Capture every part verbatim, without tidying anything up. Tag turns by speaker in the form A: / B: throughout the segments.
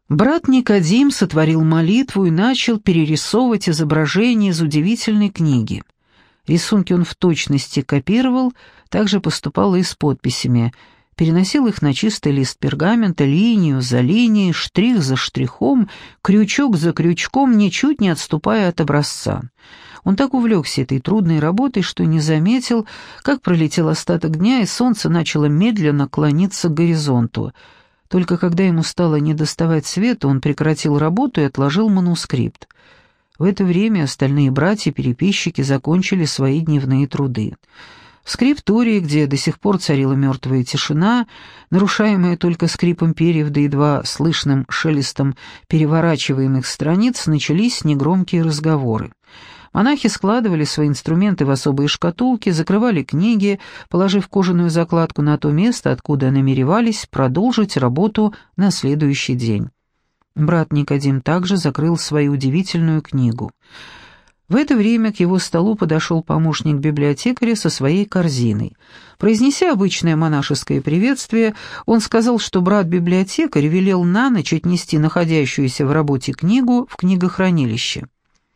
A: Брат Никодим сотворил молитву и начал перерисовывать изображения из удивительной книги. Рисунки он в точности копировал, также поступал и с подписями, переносил их на чистый лист пергамента, линию за линией, штрих за штрихом, крючок за крючком, ничуть не отступая от образца. Он так увлекся этой трудной работой, что не заметил, как пролетел остаток дня, и солнце начало медленно клониться к горизонту. Только когда ему стало недоставать света, он прекратил работу и отложил манускрипт. В это время остальные братья-переписчики закончили свои дневные труды. В скриптурии, где до сих пор царила мертвая тишина, нарушаемая только скрипом перьев да едва слышным шелестом переворачиваемых страниц, начались негромкие разговоры. Монахи складывали свои инструменты в особые шкатулки, закрывали книги, положив кожаную закладку на то место, откуда намеревались продолжить работу на следующий день. Брат Никодим также закрыл свою удивительную книгу. В это время к его столу подошел помощник библиотекаря со своей корзиной. Произнеся обычное монашеское приветствие, он сказал, что брат-библиотекарь велел на ночь отнести находящуюся в работе книгу в книгохранилище.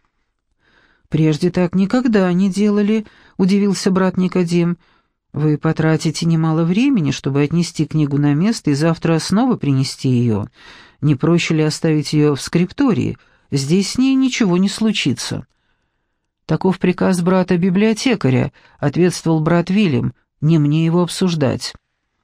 A: «Прежде так никогда не делали», — удивился брат Никодим. «Вы потратите немало времени, чтобы отнести книгу на место и завтра снова принести ее. Не проще ли оставить ее в скриптории? Здесь с ней ничего не случится». «Таков приказ брата-библиотекаря», — ответствовал брат Вильям, — «не мне его обсуждать».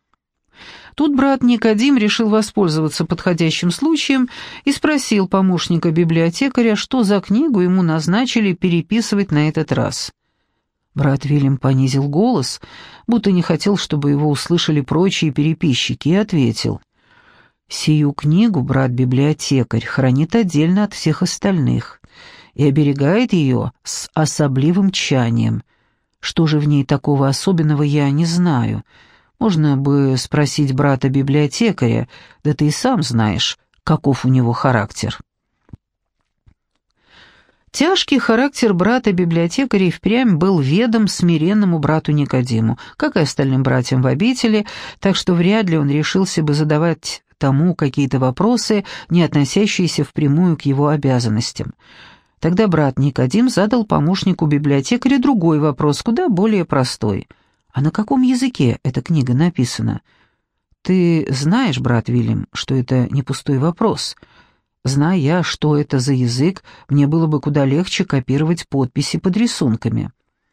A: Тут брат Никодим решил воспользоваться подходящим случаем и спросил помощника библиотекаря, что за книгу ему назначили переписывать на этот раз. Брат Вильям понизил голос, будто не хотел, чтобы его услышали прочие переписчики, и ответил: «Сию книгу брат-библиотекарь хранит отдельно от всех остальных и оберегает ее с особливым тщанием. Что же в ней такого особенного, я не знаю. Можно бы спросить брата-библиотекаря, да ты и сам знаешь, каков у него характер». Тяжкий характер брата-библиотекаря и впрямь был ведом смиренному брату Никодиму, как и остальным братьям в обители, так что вряд ли он решился бы задавать тому какие-то вопросы, не относящиеся впрямую к его обязанностям. Тогда брат Никодим задал помощнику библиотекаря другой вопрос, куда более простой. «А на каком языке эта книга написана?» «Ты знаешь, брат Вильям, что это не пустой вопрос. Зная я, что это за язык, мне было бы куда легче копировать подписи под рисунками».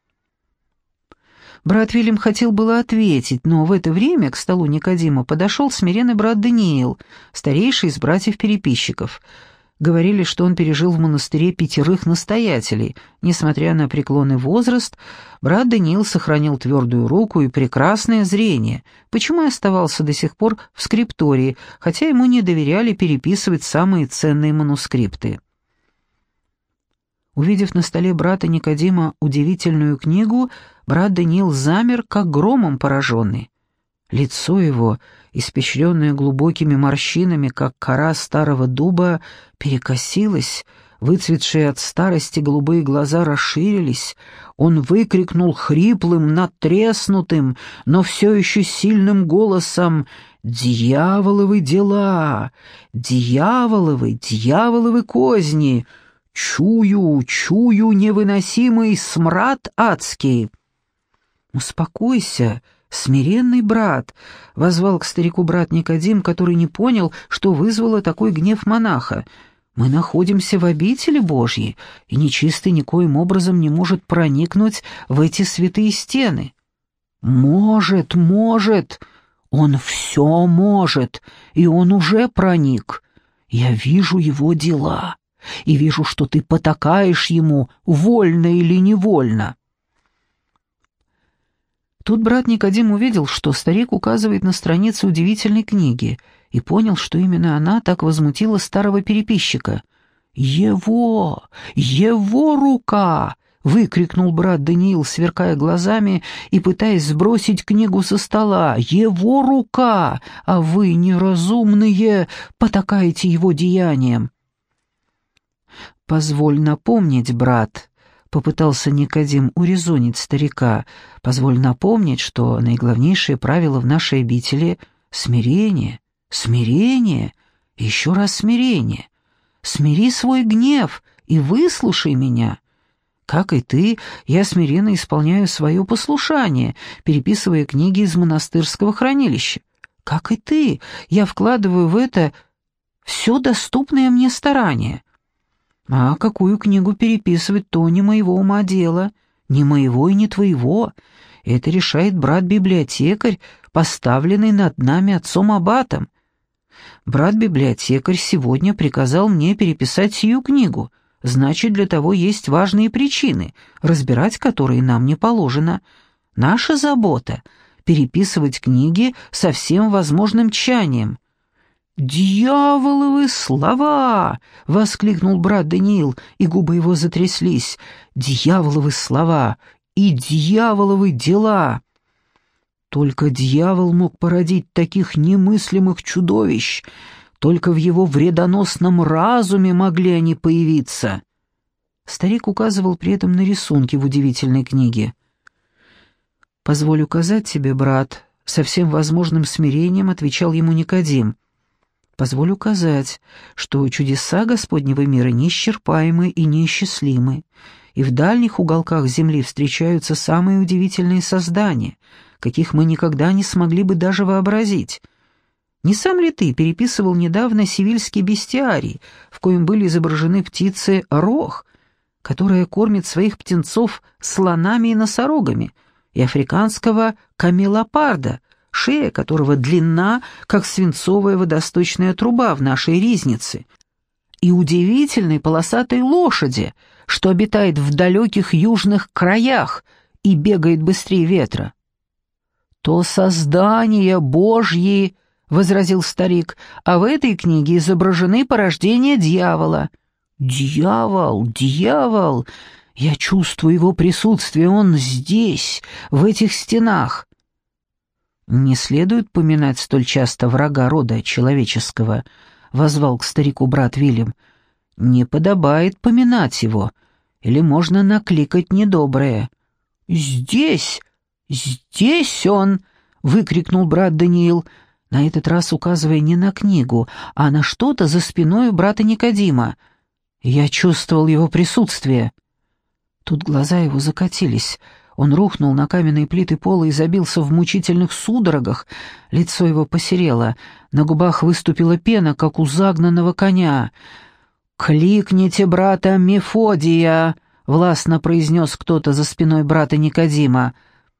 A: Брат Вильям хотел было ответить, но в это время к столу Никодима подошел смиренный брат Даниил, старейший из братьев-переписчиков. Говорили, что он пережил в монастыре пятерых настоятелей. Несмотря на преклонный возраст, брат Даниил сохранил твердую руку и прекрасное зрение, почему и оставался до сих пор в скриптории, хотя ему не доверяли переписывать самые ценные манускрипты. Увидев на столе брата Никодима удивительную книгу, брат Даниил замер, как громом пораженный. Лицо его, испещренное глубокими морщинами, как кора старого дуба, перекосилось, выцветшие от старости голубые глаза расширились. Он выкрикнул хриплым, надтреснутым, но все еще сильным голосом: «Дьяволовы дела! Дьяволовы, дьяволовы козни! Чую, чую невыносимый смрад адский!» «Успокойся, смиренный брат», — воззвал к старику брат Никодим, который не понял, что вызвало такой гнев монаха. «Мы находимся в обители Божьей, и нечистый никоим образом не может проникнуть в эти святые стены». «Может, может, он все может, и он уже проник. Я вижу его дела, и вижу, что ты потакаешь ему, вольно или невольно». Тут брат Никодим увидел, что старик указывает на страницы удивительной книги, и понял, что именно она так возмутила старого переписчика. «Его! Его рука!» — выкрикнул брат Даниил, сверкая глазами и пытаясь сбросить книгу со стола. «Его рука! А вы, неразумные, потакаете его деянием!» «Позволь напомнить, брат», — попытался Никодим урезонить старика, — «позволь напомнить, что наиглавнейшее правило в нашей обители — смирение, смирение Еще раз смирение. Смири свой гнев и выслушай меня. Как и ты, я смиренно исполняю свое послушание, переписывая книги из монастырского хранилища. Как и ты, я вкладываю в это все доступное мне старание. А какую книгу переписывать, то не моего ума дело, не моего и не твоего. Это решает брат-библиотекарь, поставленный над нами отцом-аббатом. Брат-библиотекарь сегодня приказал мне переписать сию книгу, значит, для того есть важные причины, разбирать которые нам не положено. Наша забота — переписывать книги со всем возможным тщанием. «Дьяволовы слова!» — воскликнул брат Даниил, и губы его затряслись. «Дьяволовы слова и дьяволовы дела!» Только дьявол мог породить таких немыслимых чудовищ, только в его вредоносном разуме могли они появиться. Старик указывал при этом на рисунки в удивительной книге. «Позволь указать тебе, брат», — со всем возможным смирением отвечал ему Никодим. «Позволь указать, что чудеса Господнего мира неисчерпаемы и неисчислимы, и в дальних уголках земли встречаются самые удивительные создания, каких мы никогда не смогли бы даже вообразить. Не сам ли ты переписывал недавно сивильский бестиарий, в коем были изображены птицы рох, которая кормит своих птенцов слонами и носорогами, и африканского камелопарда, шея которого длинна, как свинцовая водосточная труба в нашей ризнице, и удивительной полосатой лошади, что обитает в далеких южных краях и бегает быстрее ветра?» «То создания Божьи», — возразил старик, — «а в этой книге изображены порождения дьявола». «Дьявол, дьявол! Я чувствую его присутствие, он здесь, в этих стенах». «Не следует поминать столь часто врага рода человеческого», — воззвал к старику брат Вильям. «Не подобает поминать его, или можно накликать недоброе». «Здесь, здесь он!» — выкрикнул брат Даниил, на этот раз указывая не на книгу, а на что-то за спиной брата Никодима. «Я чувствовал его присутствие». Тут глаза его закатились. Он рухнул на каменные плиты пола и забился в мучительных судорогах. Лицо его посерело, на губах выступила пена, как у загнанного коня. «Кликните брата Мефодия!» — властно произнес кто-то за спиной брата Никодима.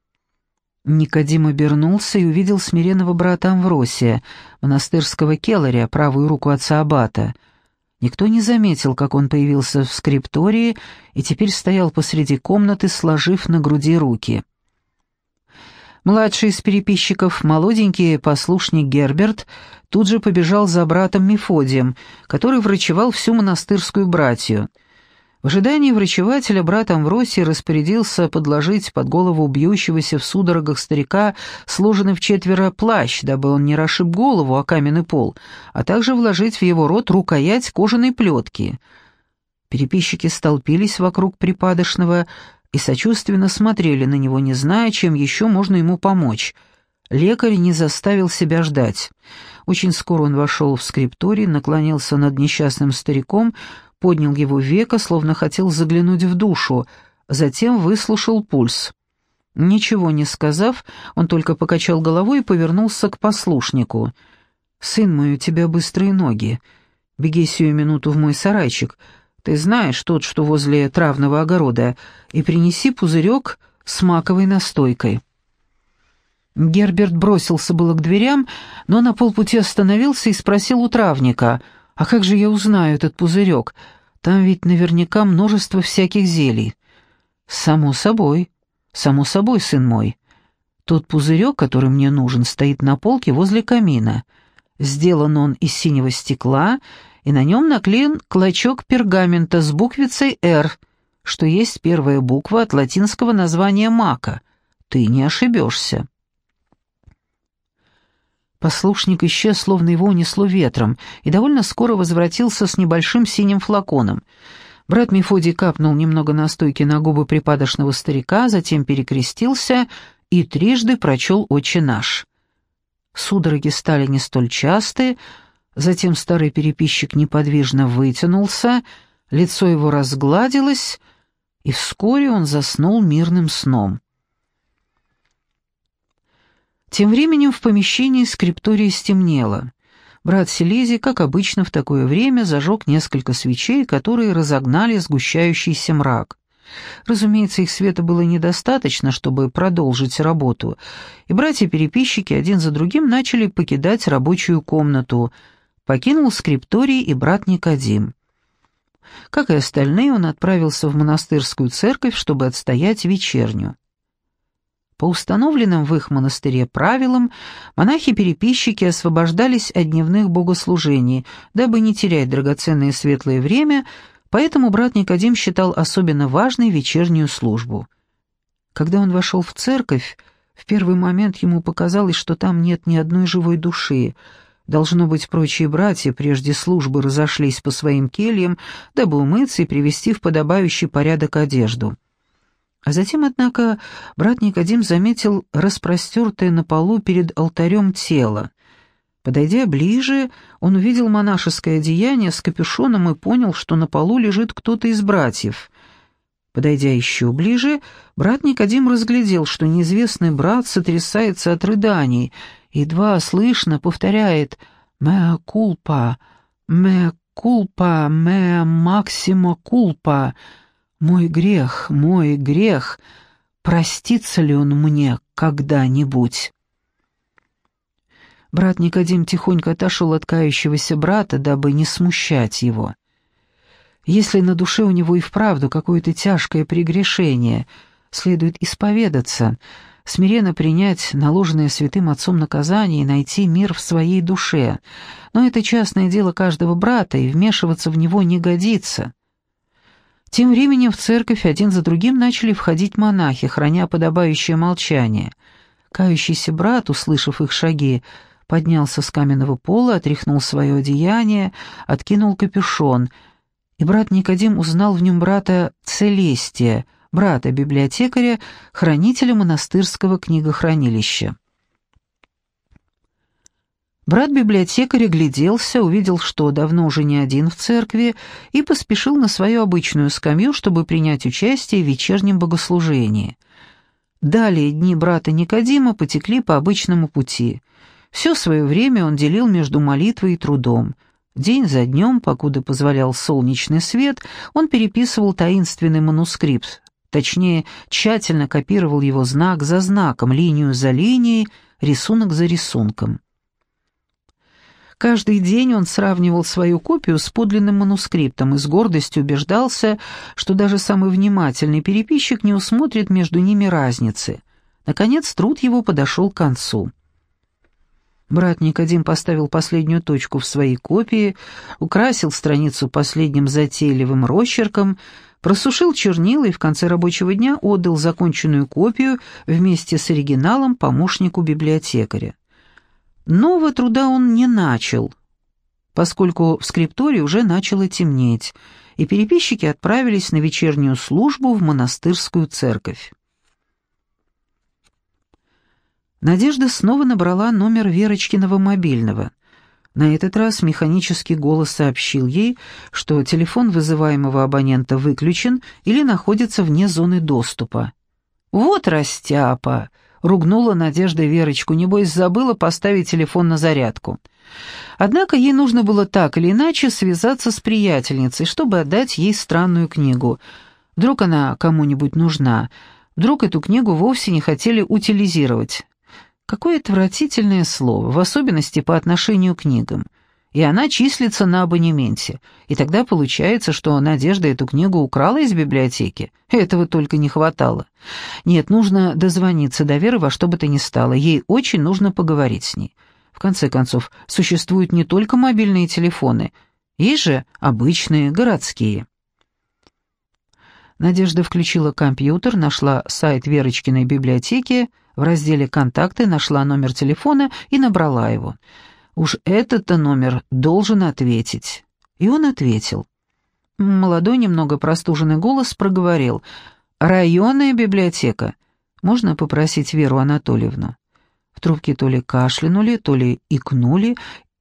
A: Никодим обернулся и увидел смиренного брата Амвросия, монастырского келаря, правую руку отца аббата. Никто не заметил, как он появился в скриптории и теперь стоял посреди комнаты, сложив на груди руки. Младший из переписчиков, молоденький послушник Герберт, тут же побежал за братом Мефодием, который врачевал всю монастырскую братью. В ожидании врачевателя брат Амвросий распорядился подложить под голову бьющегося в судорогах старика сложенный вчетверо плащ, дабы он не расшиб голову о каменный пол, а также вложить в его рот рукоять кожаной плетки. Переписчики столпились вокруг припадочного и сочувственно смотрели на него, не зная, чем еще можно ему помочь. Лекарь не заставил себя ждать. Очень скоро он вошел в скрипторий, наклонился над несчастным стариком, поднял его веко, словно хотел заглянуть в душу, затем выслушал пульс. Ничего не сказав, он только покачал головой и повернулся к послушнику. «Сын мой, у тебя быстрые ноги. Беги сию минуту в мой сарайчик. Ты знаешь, тот, что возле травного огорода, и принеси пузырек с маковой настойкой». Герберт бросился было к дверям, но на полпути остановился и спросил у травника: «А как же я узнаю этот пузырек? Там ведь наверняка множество всяких зелий». «Само собой, само собой, сын мой. Тот пузырек, который мне нужен, стоит на полке возле камина. Сделан он из синего стекла, и на нем наклеен клочок пергамента с буквицей «Р», что есть первая буква от латинского названия мака. Ты не ошибешься». Послушник исчез, словно его унесло ветром, и довольно скоро возвратился с небольшим синим флаконом. Брат Мефодий капнул немного настойки на губы припадочного старика, затем перекрестился и трижды прочел «Отче наш». Судороги стали не столь частые, Затем старый переписчик неподвижно вытянулся, лицо его разгладилось, и вскоре он заснул мирным сном. Тем временем в помещении скриптории стемнело. Брат Силезий, как обычно в такое время, зажег несколько свечей, которые разогнали сгущающийся мрак. Разумеется, их света было недостаточно, чтобы продолжить работу, и братья-переписчики один за другим начали покидать рабочую комнату. Покинул скрипторий и брат Никодим. Как и остальные, он отправился в монастырскую церковь, чтобы отстоять вечерню. По установленным в их монастыре правилам, монахи-переписчики освобождались от дневных богослужений, дабы не терять драгоценное светлое время, поэтому брат Никодим считал особенно важной вечернюю службу. Когда он вошел в церковь, в первый момент ему показалось, что там нет ни одной живой души. Должно быть, прочие братья прежде службы разошлись по своим кельям, дабы умыться и привести в подобающий порядок одежду. А затем, однако, брат Никодим заметил распростертое на полу перед алтарем тело. Подойдя ближе, он увидел монашеское одеяние с капюшоном и понял, что на полу лежит кто-то из братьев. Подойдя еще ближе, брат Никодим разглядел, что неизвестный брат сотрясается от рыданий, едва слышно повторяет «Меа кулпа, меа кулпа, меа максима кулпа». «Мой грех, мой грех, простится ли он мне когда-нибудь?» Брат Никодим тихонько отошел от кающегося брата, дабы не смущать его. Если на душе у него и вправду какое-то тяжкое прегрешение, следует исповедаться, смиренно принять наложенное святым отцом наказание и найти мир в своей душе. Но это частное дело каждого брата, и вмешиваться в него не годится. Тем временем в церковь один за другим начали входить монахи, храня подобающее молчание. Кающийся брат, услышав их шаги, поднялся с каменного пола, отряхнул свое одеяние, откинул капюшон, и брат Никодим узнал в нем брата Целестия, брата-библиотекаря, хранителя монастырского книгохранилища. Брат-библиотекарь огляделся, увидел, что давно уже не один в церкви, и поспешил на свою обычную скамью, чтобы принять участие в вечернем богослужении. Далее дни брата Никодима потекли по обычному пути. Все свое время он делил между молитвой и трудом. День за днем, покуда позволял солнечный свет, он переписывал таинственный манускрипт, точнее, тщательно копировал его знак за знаком, линию за линией, рисунок за рисунком. Каждый день он сравнивал свою копию с подлинным манускриптом и с гордостью убеждался, что даже самый внимательный переписчик не усмотрит между ними разницы. Наконец, труд его подошел к концу. Брат Никодим поставил последнюю точку в своей копии, украсил страницу последним затейливым росчерком, просушил чернила и в конце рабочего дня отдал законченную копию вместе с оригиналом помощнику библиотекаря. Нового труда он не начал, поскольку в скриптории уже начало темнеть, и переписчики отправились на вечернюю службу в монастырскую церковь. Надежда снова набрала номер Верочкиного мобильного. На этот раз механический голос сообщил ей, что телефон вызываемого абонента выключен или находится вне зоны доступа. «Вот растяпа!» — ругнула Надежда Верочку, небось забыла поставить телефон на зарядку. Однако ей нужно было так или иначе связаться с приятельницей, чтобы отдать ей странную книгу. Вдруг она кому-нибудь нужна, вдруг эту книгу вовсе не хотели утилизировать. Какое отвратительное слово, в особенности по отношению к книгам. И она числится на абонементе. И тогда получается, что Надежда эту книгу украла из библиотеки. Этого только не хватало. Нет, нужно дозвониться до Веры во что бы то ни стало. Ей очень нужно поговорить с ней. В конце концов, существуют не только мобильные телефоны. Есть же обычные, городские. Надежда включила компьютер, нашла сайт Верочкиной библиотеки, в разделе «Контакты» нашла номер телефона и набрала его. Уж этот-то номер должен ответить. И он ответил. Молодой, немного простуженный голос проговорил. «Районная библиотека. Можно попросить Веру Анатольевну?» В трубке то ли кашлянули, то ли икнули,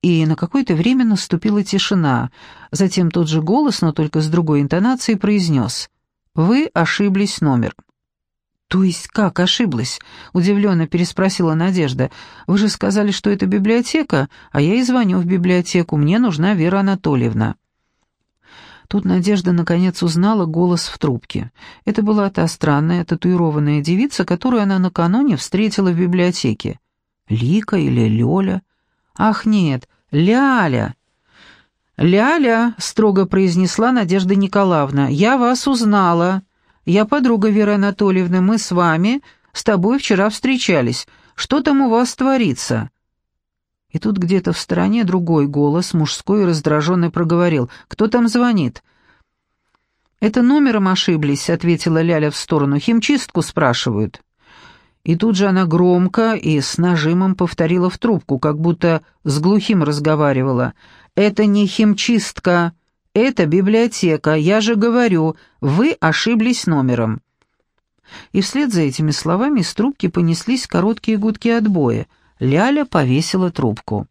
A: и на какое-то время наступила тишина. Затем тот же голос, но только с другой интонацией, произнес: «Вы ошиблись номером». «То есть как ошиблась?» — удивленно переспросила Надежда. «Вы же сказали, что это библиотека, а я и звоню в библиотеку. Мне нужна Вера Анатольевна». Тут Надежда наконец узнала голос в трубке. Это была та странная татуированная девица, которую она накануне встретила в библиотеке. Лика или Лёля? Ах, нет, Ляля. «Ляля», — строго произнесла Надежда Николаевна, — «я вас узнала. Я подруга Веры Анатольевны, мы с вами, с тобой вчера встречались. Что там у вас творится?» И тут где-то в стороне другой голос, мужской и раздраженный, проговорил: «Кто там звонит?» «Это номером ошиблись», — ответила Ляля в сторону. «Химчистку спрашивают». И тут же она громко и с нажимом повторила в трубку, как будто с глухим разговаривала: «Это не химчистка, это библиотека, я же говорю, вы ошиблись номером». И вслед за этими словами из трубки понеслись короткие гудки отбоя. Ляля повесила трубку.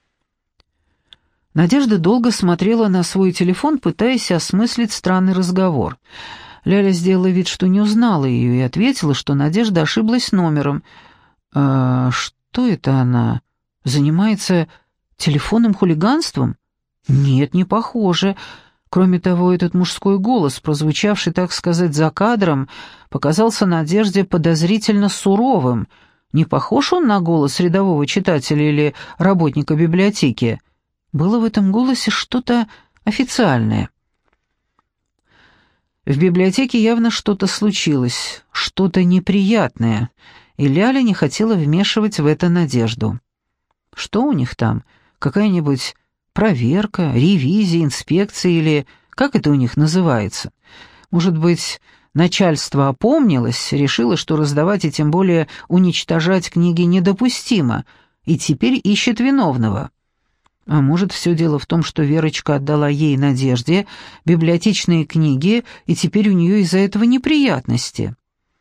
A: Надежда долго смотрела на свой телефон, пытаясь осмыслить странный разговор. Ляля сделала вид, что не узнала ее, и ответила, что Надежда ошиблась номером. «А что это она? Занимается телефонным хулиганством?» «Нет, не похоже. Кроме того, этот мужской голос, прозвучавший, так сказать, за кадром, показался Надежде подозрительно суровым. Не похож он на голос рядового читателя или работника библиотеки? Было в этом голосе что-то официальное. В библиотеке явно что-то случилось, что-то неприятное, и Ляля не хотела вмешивать в это Надежду. Что у них там? Какая-нибудь проверка, ревизия, инспекция или как это у них называется? Может быть, начальство опомнилось, решило, что раздавать и тем более уничтожать книги недопустимо, и теперь ищет виновного. А может, все дело в том, что Верочка отдала ей, Надежде, библиотечные книги, и теперь у нее из-за этого неприятности.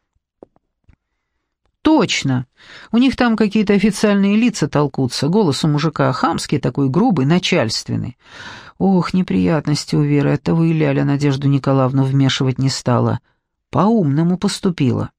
A: Точно! У них там какие-то официальные лица толкутся, голос у мужика хамский такой, грубый, начальственный. Ох, неприятности у Веры, оттого и Ляля Надежду Николаевну вмешивать не стала. По-умному поступила.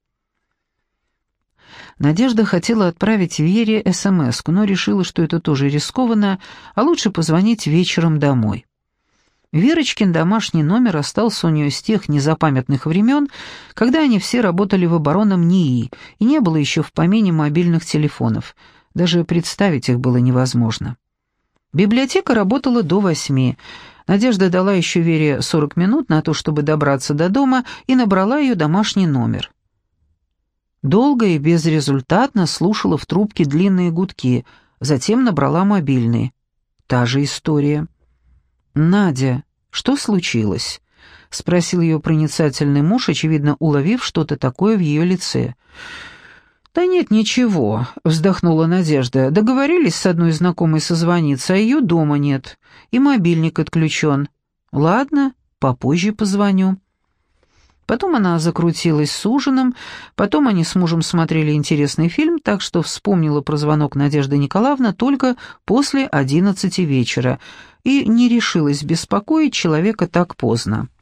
A: Надежда хотела отправить Вере эс-эм-эску, но решила, что это тоже рискованно, а лучше позвонить вечером домой. Верочкин домашний номер остался у нее с тех незапамятных времен, когда они все работали в оборонном НИИ, и не было еще в помине мобильных телефонов. Даже представить их было невозможно. Библиотека работала до восьми. Надежда дала еще Вере сорок минут на то, чтобы добраться до дома, и набрала ее домашний номер. Долго и безрезультатно слушала в трубке длинные гудки, затем набрала мобильный. Та же история. «Надя, что случилось?» — спросил ее проницательный муж, очевидно уловив что-то такое в ее лице. «Да нет, ничего», — вздохнула Надежда. «Договорились с одной знакомой созвониться, а ее дома нет, и мобильник отключен. Ладно, попозже позвоню». Потом она закрутилась с ужином, потом они с мужем смотрели интересный фильм, так что вспомнила про звонок Надежды Николаевны только после одиннадцати вечера и не решилась беспокоить человека так поздно.